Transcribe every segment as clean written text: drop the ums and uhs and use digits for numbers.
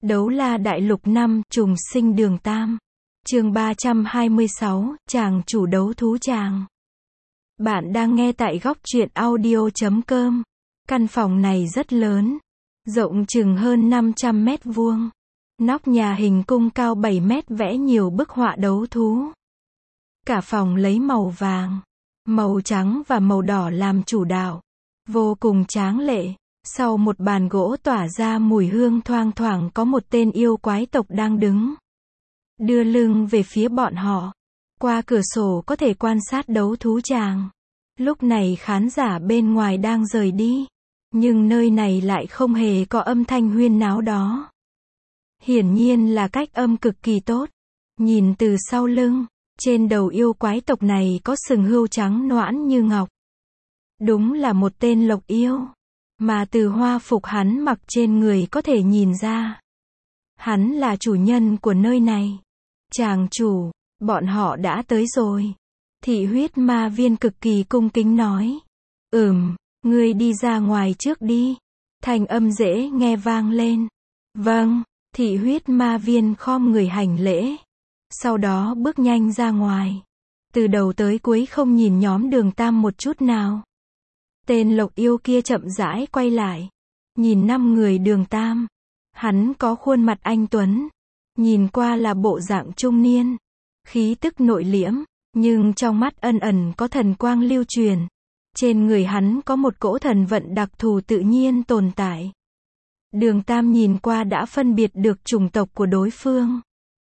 Đấu la đại lục 5, trùng sinh đường Tam. Chương 326, chàng chủ đấu thú chàng. Bạn đang nghe tại góc truyện audio.com. Căn phòng này rất lớn, rộng chừng hơn 500 mét vuông. Nóc nhà hình cung cao 7 mét vẽ nhiều bức họa đấu thú. Cả phòng lấy màu vàng, màu trắng và màu đỏ làm chủ đạo. Vô cùng tráng lệ. Sau một bàn gỗ tỏa ra mùi hương thoang thoảng có một tên yêu quái tộc đang đứng, đưa lưng về phía bọn họ. Qua cửa sổ có thể quan sát đấu thú chàng. Lúc này khán giả bên ngoài đang rời đi, nhưng nơi này lại không hề có âm thanh huyên náo đó. Hiển nhiên là cách âm cực kỳ tốt. Nhìn từ sau lưng, trên đầu yêu quái tộc này có sừng hươu trắng nõn như ngọc. Đúng là một tên lộc yêu. Mà từ hoa phục hắn mặc trên người có thể nhìn ra, hắn là chủ nhân của nơi này. Chàng chủ, bọn họ đã tới rồi. Thị huyết ma viên cực kỳ cung kính nói. Ngươi đi ra ngoài trước đi. Thanh âm dễ nghe vang lên. Vâng, thị huyết ma viên khom người hành lễ. Sau đó bước nhanh ra ngoài. Từ đầu tới cuối không nhìn nhóm đường Tam một chút nào. Tên lộc yêu kia chậm rãi quay lại, nhìn 5 người đường Tam. Hắn có khuôn mặt anh tuấn, nhìn qua là bộ dạng trung niên, khí tức nội liễm, nhưng trong mắt ẩn ẩn có thần quang lưu truyền. Trên người hắn có một cỗ thần vận đặc thù tự nhiên tồn tại. Đường Tam nhìn qua đã phân biệt được chủng tộc của đối phương,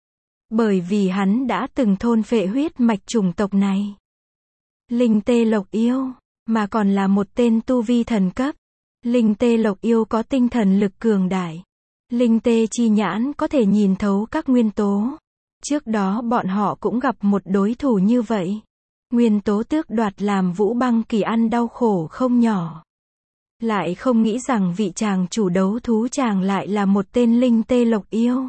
bởi vì hắn đã từng thôn phệ huyết mạch chủng tộc này. Linh tê lộc yêu, mà còn là một tên tu vi thần cấp. Linh tê lộc yêu có tinh thần lực cường đại. Linh tê chi nhãn có thể nhìn thấu các nguyên tố. Trước đó bọn họ cũng gặp một đối thủ như vậy. Nguyên tố tước đoạt làm Vũ Băng Kỳ ăn đau khổ không nhỏ. Lại không nghĩ rằng vị chàng chủ đấu thú chàng lại là một tên linh tê lộc yêu.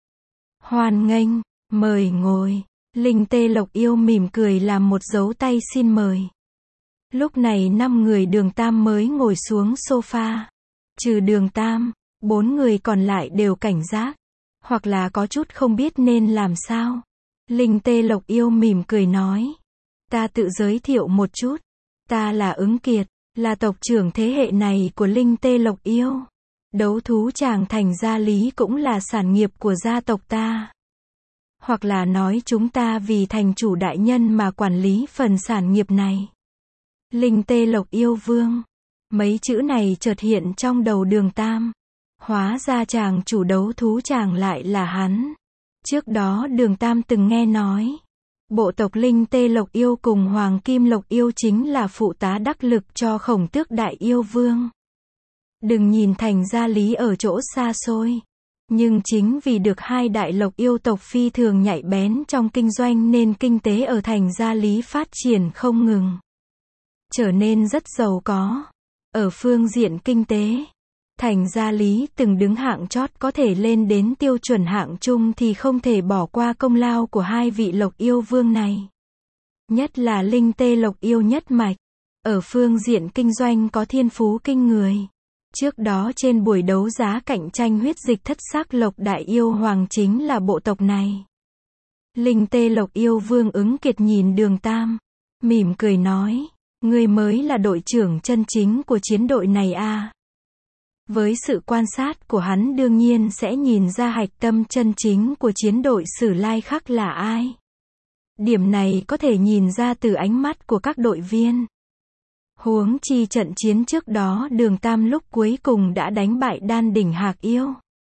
Hoan nghênh, mời ngồi. Linh tê lộc yêu mỉm cười làm một dấu tay xin mời. Lúc này 5 người đường Tam mới ngồi xuống sofa. Trừ đường Tam, 4 người còn lại đều cảnh giác, hoặc là có chút không biết nên làm sao. Linh tê lộc yêu mỉm cười nói. Ta tự giới thiệu một chút. Ta là Ứng Kiệt, là tộc trưởng thế hệ này của Linh tê lộc yêu. Đấu thú chàng thành gia lý cũng là sản nghiệp của gia tộc ta. Hoặc là nói chúng ta vì thành chủ đại nhân mà quản lý phần sản nghiệp này. Linh tê lộc yêu vương. Mấy chữ này chợt hiện trong đầu đường Tam. Hóa ra chàng chủ đấu thú chàng lại là hắn. Trước đó đường Tam từng nghe nói, bộ tộc Linh tê lộc yêu cùng Hoàng Kim lộc yêu chính là phụ tá đắc lực cho Khổng Tước đại yêu vương. Đừng nhìn thành gia lý ở chỗ xa xôi, nhưng chính vì được hai đại lộc yêu tộc phi thường nhạy bén trong kinh doanh nên kinh tế ở thành gia lý phát triển không ngừng, trở nên rất giàu có. Ở phương diện kinh tế, thành gia lý từng đứng hạng chót có thể lên đến tiêu chuẩn hạng trung thì không thể bỏ qua công lao của hai vị lộc yêu vương này. Nhất là Linh tê lộc yêu nhất mạch, ở phương diện kinh doanh có thiên phú kinh người. Trước đó trên buổi đấu giá cạnh tranh huyết dịch thất sắc lộc đại yêu hoàng chính là bộ tộc này. Linh tê lộc yêu vương Ứng Kiệt nhìn đường Tam, mỉm cười nói. Ngươi mới là đội trưởng chân chính của chiến đội này à? Với sự quan sát của hắn đương nhiên sẽ nhìn ra hạch tâm chân chính của chiến đội Sử Lai Khắc là ai. Điểm này có thể nhìn ra từ ánh mắt của các đội viên. Huống chi trận chiến trước đó đường Tam lúc cuối cùng đã đánh bại đan đỉnh hạc yêu,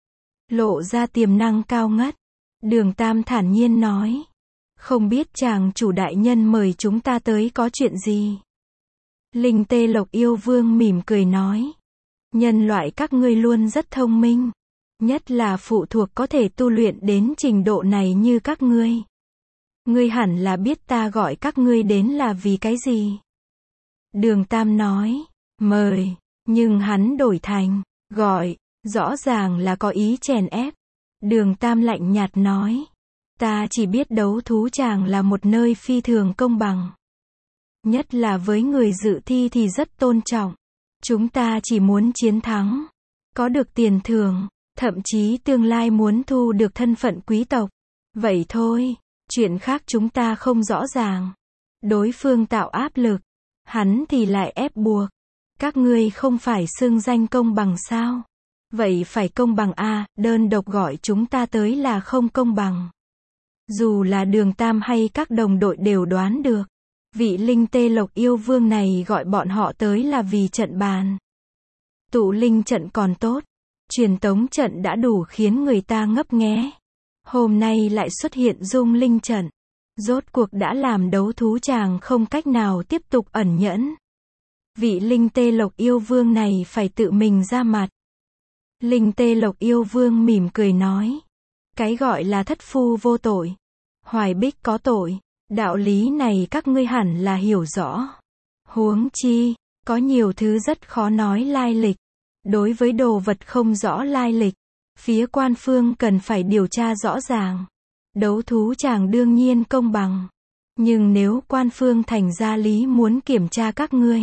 lộ ra tiềm năng cao ngất. Đường Tam thản nhiên nói. Không biết chàng chủ đại nhân mời chúng ta tới có chuyện gì? Linh tê lộc yêu vương mỉm cười nói. Nhân loại các ngươi luôn rất thông minh, nhất là phụ thuộc có thể tu luyện đến trình độ này như các ngươi. Ngươi hẳn là biết ta gọi các ngươi đến là vì cái gì? Đường Tam nói. Mời, nhưng hắn đổi thành gọi, rõ ràng là có ý chèn ép. Đường Tam lạnh nhạt nói. Ta chỉ biết đấu thú chàng là một nơi phi thường công bằng. Nhất là với người dự thi thì rất tôn trọng. Chúng ta chỉ muốn chiến thắng, có được tiền thưởng, thậm chí tương lai muốn thu được thân phận quý tộc. Vậy thôi, chuyện khác chúng ta không rõ ràng. Đối phương tạo áp lực, hắn thì lại ép buộc. Các ngươi không phải xưng danh công bằng sao? Vậy phải công bằng a, đơn độc gọi chúng ta tới là không công bằng. Dù là Đường Tam hay các đồng đội đều đoán được. Vị linh tê lộc yêu vương này gọi bọn họ tới là vì trận bàn. Tụ linh trận còn tốt. Truyền tống trận đã đủ khiến người ta ngấp nghé. Hôm nay lại xuất hiện dung linh trận. Rốt cuộc đã làm đấu thú chàng không cách nào tiếp tục ẩn nhẫn. Vị linh tê lộc yêu vương này phải tự mình ra mặt. Linh tê lộc yêu vương mỉm cười nói. Cái gọi là thất phu vô tội. Hoài bích có tội. Đạo lý này các ngươi hẳn là hiểu rõ. Huống chi, có nhiều thứ rất khó nói lai lịch. Đối với đồ vật không rõ lai lịch, phía quan phương cần phải điều tra rõ ràng. Đấu thú chàng đương nhiên công bằng. Nhưng nếu quan phương thành gia lý muốn kiểm tra các ngươi,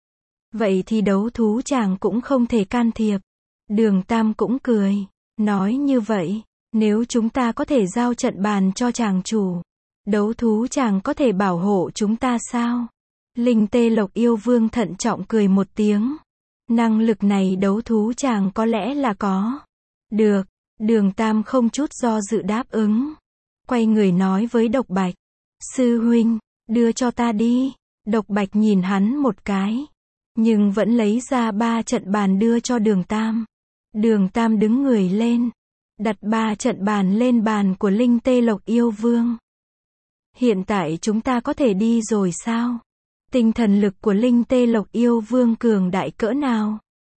vậy thì đấu thú chàng cũng không thể can thiệp. Đường Tam cũng cười, nói như vậy, nếu chúng ta có thể giao trận bàn cho chàng chủ, đấu thú chàng có thể bảo hộ chúng ta sao? Linh tê lộc yêu vương thận trọng cười một tiếng. Năng lực này đấu thú chàng có lẽ là có. Được, Đường Tam không chút do dự đáp ứng. Quay người nói với Độc Bạch. Sư huynh, đưa cho ta đi. Độc Bạch nhìn hắn một cái. Nhưng vẫn lấy ra 3 trận bàn đưa cho Đường Tam. Đường Tam đứng người lên. Đặt 3 trận bàn lên bàn của Linh tê lộc yêu vương. Hiện tại chúng ta có thể đi rồi sao? Tinh thần lực của linh tê lộc yêu vương cường đại cỡ nào?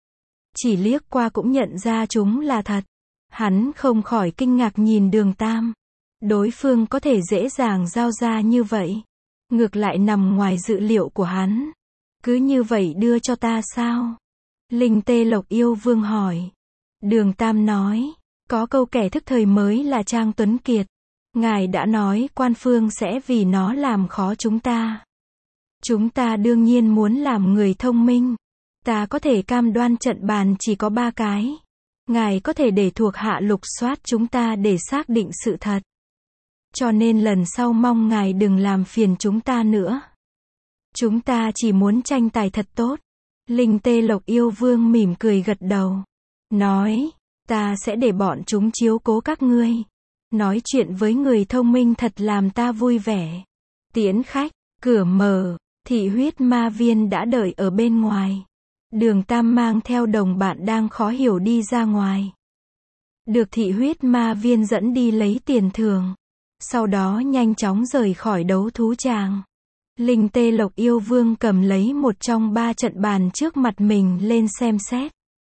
Chỉ liếc qua cũng nhận ra chúng là thật. Hắn không khỏi kinh ngạc nhìn Đường Tam. Đối phương có thể dễ dàng giao ra như vậy. Ngược lại nằm ngoài dự liệu của hắn. Cứ như vậy đưa cho ta sao? Linh tê lộc yêu vương hỏi. Đường Tam nói. Có câu kẻ thức thời mới là Trang Tuấn Kiệt. Ngài đã nói quan phương sẽ vì nó làm khó chúng ta. Chúng ta đương nhiên muốn làm người thông minh. Ta có thể cam đoan trận bàn chỉ có 3 cái. Ngài có thể để thuộc hạ lục soát chúng ta để xác định sự thật. Cho nên lần sau mong ngài đừng làm phiền chúng ta nữa. Chúng ta chỉ muốn tranh tài thật tốt. Linh tê lộc yêu vương mỉm cười gật đầu. Nói, ta sẽ để bọn chúng chiếu cố các ngươi. Nói chuyện với người thông minh thật làm ta vui vẻ. Tiễn khách, cửa mở. Thị huyết ma viên đã đợi ở bên ngoài. Đường Tam mang theo đồng bạn đang khó hiểu đi ra ngoài. Được thị huyết ma viên dẫn đi lấy tiền thưởng. Sau đó nhanh chóng rời khỏi đấu thú tràng. Linh tê lộc yêu vương cầm lấy một trong 3 trận bàn trước mặt mình lên xem xét.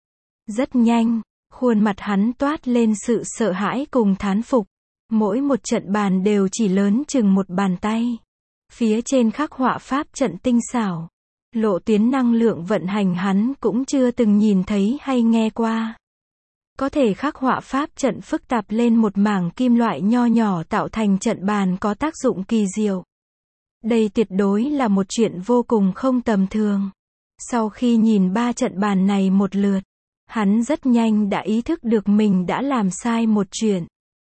Rất nhanh, khuôn mặt hắn toát lên sự sợ hãi cùng thán phục. Mỗi một trận bàn đều chỉ lớn chừng một bàn tay. Phía trên khắc họa pháp trận tinh xảo. Lộ tuyến năng lượng vận hành hắn cũng chưa từng nhìn thấy hay nghe qua. Có thể khắc họa pháp trận phức tạp lên một mảng kim loại nho nhỏ tạo thành trận bàn có tác dụng kỳ diệu. Đây tuyệt đối là một chuyện vô cùng không tầm thường. Sau khi nhìn 3 trận bàn này một lượt, hắn rất nhanh đã ý thức được mình đã làm sai một chuyện.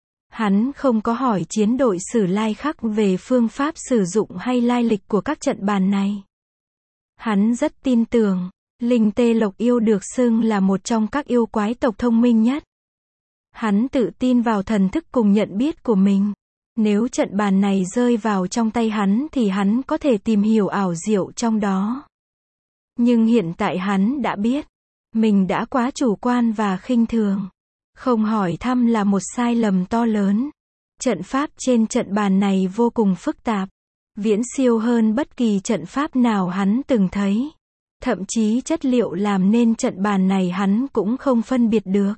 Hắn không có hỏi chiến đội Sử Lai Khắc về phương pháp sử dụng hay lai lịch của các trận bàn này. Hắn rất tin tưởng, linh tê lộc yêu được xưng là một trong các yêu quái tộc thông minh nhất. Hắn tự tin vào thần thức cùng nhận biết của mình. Nếu trận bàn này rơi vào trong tay hắn thì hắn có thể tìm hiểu ảo diệu trong đó. Nhưng hiện tại hắn đã biết, mình đã quá chủ quan và khinh thường. Không hỏi thăm là một sai lầm to lớn. Trận pháp trên trận bàn này vô cùng phức tạp. Viễn siêu hơn bất kỳ trận pháp nào hắn từng thấy. Thậm chí chất liệu làm nên trận bàn này hắn cũng không phân biệt được.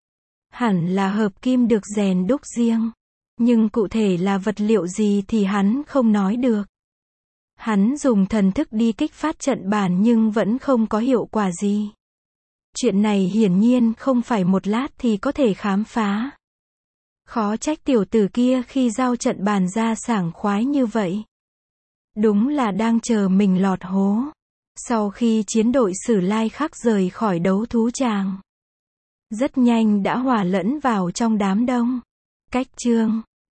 Hẳn là hợp kim được rèn đúc riêng. Nhưng cụ thể là vật liệu gì thì hắn không nói được. Hắn dùng thần thức đi kích phát trận bàn nhưng vẫn không có hiệu quả gì. Chuyện này hiển nhiên không phải một lát thì có thể khám phá. Khó trách tiểu tử kia khi giao trận bàn ra sảng khoái như vậy. Đúng là đang chờ mình lọt hố. Sau khi chiến đội Sử Lai Khắc rời khỏi đấu thú tràng, rất nhanh đã hòa lẫn vào trong đám đông. Cách chương